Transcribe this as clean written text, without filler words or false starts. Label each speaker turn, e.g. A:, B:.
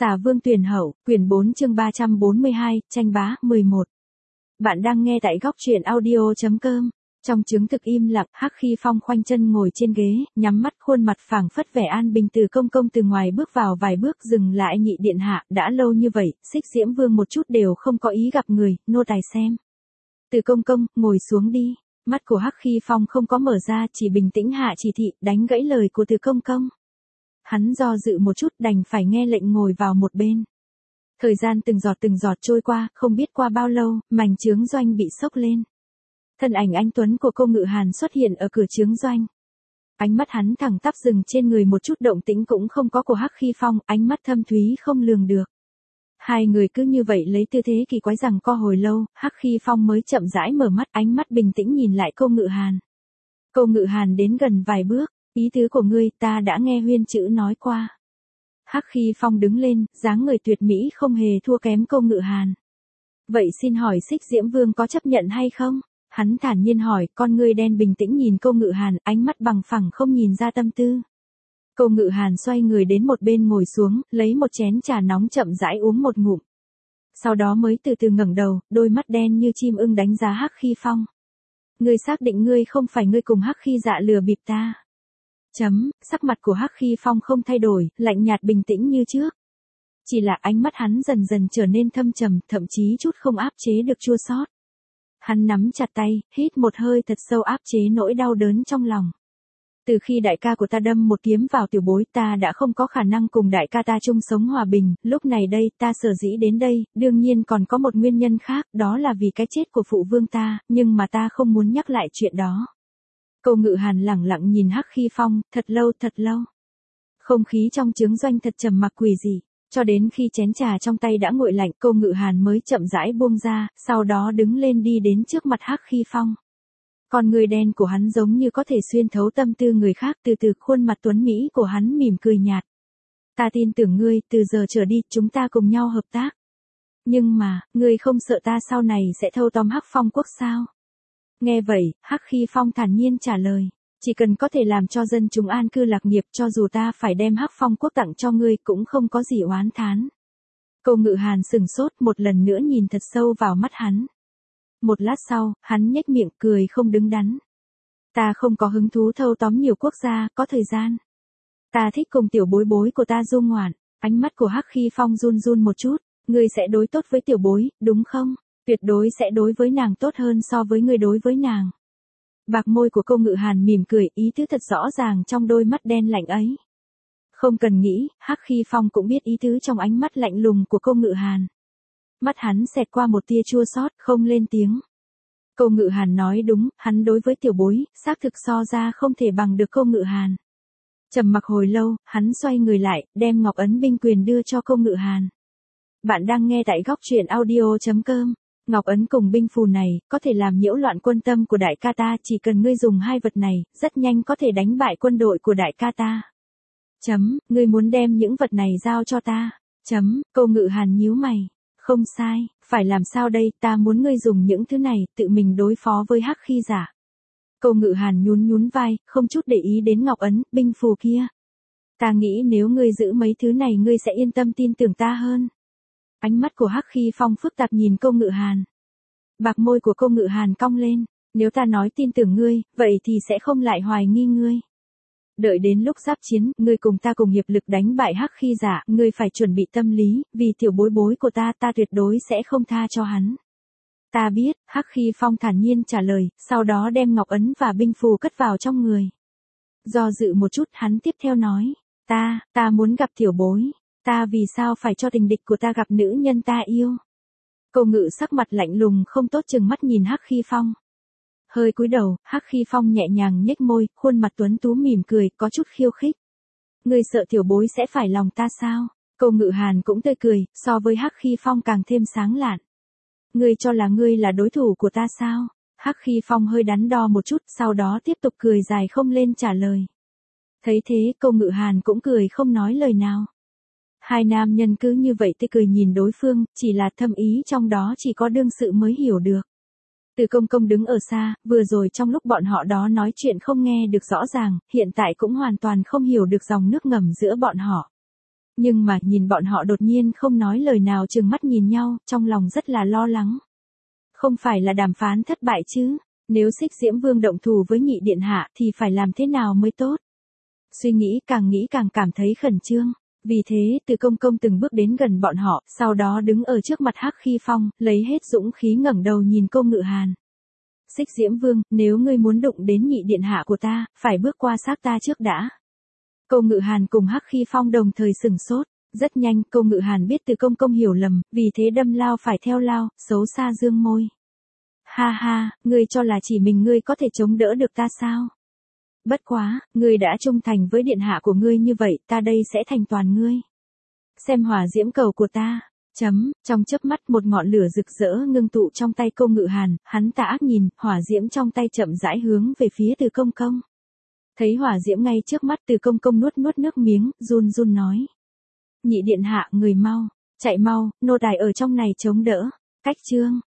A: Xà Vương Tuyển Hậu, quyển 4 chương 342, tranh bá, 11. Bạn đang nghe tại góc truyện audio.com. Trong chứng thực im lặng, Hắc Khi Phong khoanh chân ngồi trên ghế, nhắm mắt, khuôn mặt phảng phất vẻ an bình. Từ Công Công từ ngoài bước vào vài bước, dừng lại. Nhị điện hạ, đã lâu như vậy, Xích Diễm Vương một chút đều không có ý gặp người, nô tài xem. Từ Công Công, ngồi xuống đi. Mắt của Hắc Khi Phong không có mở ra, chỉ bình tĩnh hạ chỉ thị, đánh gãy lời của Từ Công Công. Hắn do dự một chút, đành phải nghe lệnh ngồi vào một bên. Thời gian từng giọt trôi qua, không biết qua bao lâu, mảnh chướng doanh bị xốc lên. Thân ảnh anh tuấn của Cô Ngự Hàn xuất hiện ở cửa chướng doanh. Ánh mắt hắn thẳng tắp dừng trên người, một chút động tĩnh cũng không có của Hắc Khi Phong, ánh mắt thâm thúy không lường được. Hai người cứ như vậy lấy tư thế kỳ quái rằng co hồi lâu, Hắc Khi Phong mới chậm rãi mở mắt, ánh mắt bình tĩnh nhìn lại Cô Ngự Hàn. Cô Ngự Hàn đến gần vài bước. Ý tứ của ngươi ta đã nghe Huyên chữ nói qua. Hắc Khi Phong đứng lên, dáng người tuyệt mỹ không hề thua kém Cô Ngự Hàn. Vậy xin hỏi Xích Diễm Vương có chấp nhận hay không? Hắn thản nhiên hỏi, con ngươi đen bình tĩnh nhìn Cô Ngự Hàn, ánh mắt bằng phẳng không nhìn ra tâm tư. Cô Ngự Hàn xoay người đến một bên ngồi xuống, lấy một chén trà nóng chậm rãi uống một ngụm. Sau đó mới từ từ ngẩng đầu, đôi mắt đen như chim ưng đánh giá Hắc Khi Phong. Ngươi xác định ngươi không phải ngươi cùng Hắc Khi Dạ lừa bịp ta? Sắc mặt của Hắc Khi Phong không thay đổi, lạnh nhạt bình tĩnh như trước. Chỉ là ánh mắt hắn dần dần trở nên thâm trầm, thậm chí chút không áp chế được chua xót. Hắn nắm chặt tay, hít một hơi thật sâu áp chế nỗi đau đớn trong lòng. Từ khi đại ca của ta đâm một kiếm vào tiểu bối, ta đã không có khả năng cùng đại ca ta chung sống hòa bình, lúc này đây ta sở dĩ đến đây, đương nhiên còn có một nguyên nhân khác, đó là vì cái chết của phụ vương ta, nhưng mà ta không muốn nhắc lại chuyện đó. Cô Ngự Hàn lẳng lặng nhìn Hắc Khi Phong, thật lâu. Không khí trong chướng doanh thật trầm mặc quỷ dị, cho đến khi chén trà trong tay đã nguội lạnh, Cô Ngự Hàn mới chậm rãi buông ra, sau đó đứng lên đi đến trước mặt Hắc Khi Phong. Con người đen của hắn giống như có thể xuyên thấu tâm tư người khác, từ từ khuôn mặt tuấn mỹ của hắn mỉm cười nhạt. Ta tin tưởng ngươi, từ giờ trở đi, chúng ta cùng nhau hợp tác. Nhưng mà, ngươi không sợ ta sau này sẽ thâu tóm Hắc Phong quốc sao? Nghe vậy, Hắc Khi Phong thản nhiên trả lời, chỉ cần có thể làm cho dân chúng an cư lạc nghiệp, cho dù ta phải đem Hắc Phong quốc tặng cho ngươi cũng không có gì oán thán. Cô Ngự Hàn sừng sốt, một lần nữa nhìn thật sâu vào mắt hắn. Một lát sau, hắn nhếch miệng cười không đứng đắn. Ta không có hứng thú thâu tóm nhiều quốc gia, có thời gian. Ta thích cùng tiểu bối bối của ta du ngoạn. Ánh mắt của Hắc Khi Phong run một chút. Ngươi sẽ đối tốt với tiểu bối, đúng không? Tuyệt đối sẽ đối với nàng tốt hơn so với ngươi đối với nàng. Bạc môi của Cô Ngự Hàn mỉm cười, ý tứ thật rõ ràng trong đôi mắt đen lạnh ấy. Không cần nghĩ, Hắc Khi Phong cũng biết ý tứ trong ánh mắt lạnh lùng của Cô Ngự Hàn. Mắt hắn xẹt qua một tia chua xót, không lên tiếng. Cô Ngự Hàn nói đúng, hắn đối với tiểu bối, xác thực so ra không thể bằng được Cô Ngự Hàn. Trầm mặc hồi lâu, hắn xoay người lại, đem ngọc ấn binh quyền đưa cho Cô Ngự Hàn. Bạn đang nghe tại góc truyện audio.com. Ngọc ấn cùng binh phù này, có thể làm nhiễu loạn quân tâm của đại ca ta, chỉ cần ngươi dùng hai vật này, rất nhanh có thể đánh bại quân đội của đại ca ta. Ngươi muốn đem những vật này giao cho ta. Cô Ngự Hàn nhíu mày. Không sai, phải làm sao đây, ta muốn ngươi dùng những thứ này, tự mình đối phó với Hắc Khi Giả. Cô Ngự Hàn nhún vai, không chút để ý đến ngọc ấn, binh phù kia. Ta nghĩ nếu ngươi giữ mấy thứ này ngươi sẽ yên tâm tin tưởng ta hơn. Ánh mắt của Hắc Khi Phong phức tạp nhìn Cô Ngự Hàn. Bạc môi của Cô Ngự Hàn cong lên, nếu ta nói tin tưởng ngươi, vậy thì sẽ không lại hoài nghi ngươi. Đợi đến lúc giáp chiến, ngươi cùng ta cùng hiệp lực đánh bại Hắc Khi Giả, ngươi phải chuẩn bị tâm lý, vì tiểu bối bối của ta tuyệt đối sẽ không tha cho hắn. Ta biết, Hắc Khi Phong thản nhiên trả lời, sau đó đem ngọc ấn và binh phù cất vào trong người. Do dự một chút, hắn tiếp theo nói, ta muốn gặp tiểu bối. Ta vì sao phải cho tình địch của ta gặp nữ nhân ta yêu? Cô Ngự sắc mặt lạnh lùng không tốt chừng mắt nhìn Hắc Khi Phong. Hơi cúi đầu, Hắc Khi Phong nhẹ nhàng nhếch môi, khuôn mặt tuấn tú mỉm cười, có chút khiêu khích. Ngươi sợ tiểu bối sẽ phải lòng ta sao? Cô Ngự Hàn cũng tươi cười, so với Hắc Khi Phong càng thêm sáng lạn. Ngươi cho là ngươi là đối thủ của ta sao? Hắc Khi Phong hơi đắn đo một chút, sau đó tiếp tục cười dài không lên trả lời. Thấy thế, Cô Ngự Hàn cũng cười không nói lời nào. Hai nam nhân cứ như vậy tươi cười nhìn đối phương, chỉ là thâm ý trong đó chỉ có đương sự mới hiểu được. Từ Công Công đứng ở xa, vừa rồi trong lúc bọn họ đó nói chuyện không nghe được rõ ràng, hiện tại cũng hoàn toàn không hiểu được dòng nước ngầm giữa bọn họ. Nhưng mà nhìn bọn họ đột nhiên không nói lời nào trừng mắt nhìn nhau, trong lòng rất là lo lắng. Không phải là đàm phán thất bại chứ, nếu Xích Diễm Vương động thủ với nhị điện hạ thì phải làm thế nào mới tốt. Suy nghĩ càng cảm thấy khẩn trương. Vì thế Từ Công Công từng bước đến gần bọn họ, sau đó đứng ở trước mặt Hắc Khi Phong, lấy hết dũng khí ngẩng đầu nhìn Cô Ngự Hàn. Xích Diễm Vương, nếu ngươi muốn đụng đến nhị điện hạ của ta, phải bước qua xác ta trước đã. Cô Ngự Hàn cùng Hắc Khi Phong đồng thời sửng sốt. Rất nhanh, Cô Ngự Hàn biết Từ Công Công hiểu lầm, vì thế đâm lao phải theo lao, xấu xa dương môi. Ha ha, ngươi cho là chỉ mình ngươi có thể chống đỡ được ta sao? Bất quá, ngươi đã trung thành với điện hạ của ngươi như vậy, ta đây sẽ thành toàn ngươi. Xem hỏa diễm cầu của ta. Trong chớp mắt một ngọn lửa rực rỡ ngưng tụ trong tay Cô Ngự Hàn, hắn tà ác nhìn, hỏa diễm trong tay chậm rãi hướng về phía Từ Công Công. Thấy hỏa diễm ngay trước mắt, Từ Công Công nuốt nước miếng, run nói. Nhị điện hạ, người mau, chạy mau, nô tài ở trong này chống đỡ. Cách chương.